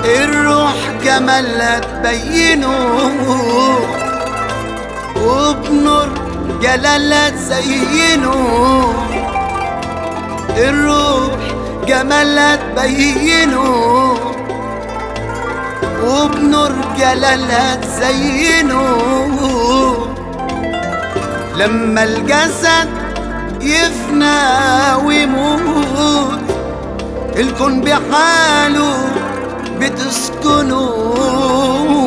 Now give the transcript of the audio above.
الروح جمالها تبينه، وبنور جلالها تزينه. الروح جمالها تبينه، وبنور جلالها تزينه. لما الجسد يفنى ويموت، الكون بحاله بتسكنه.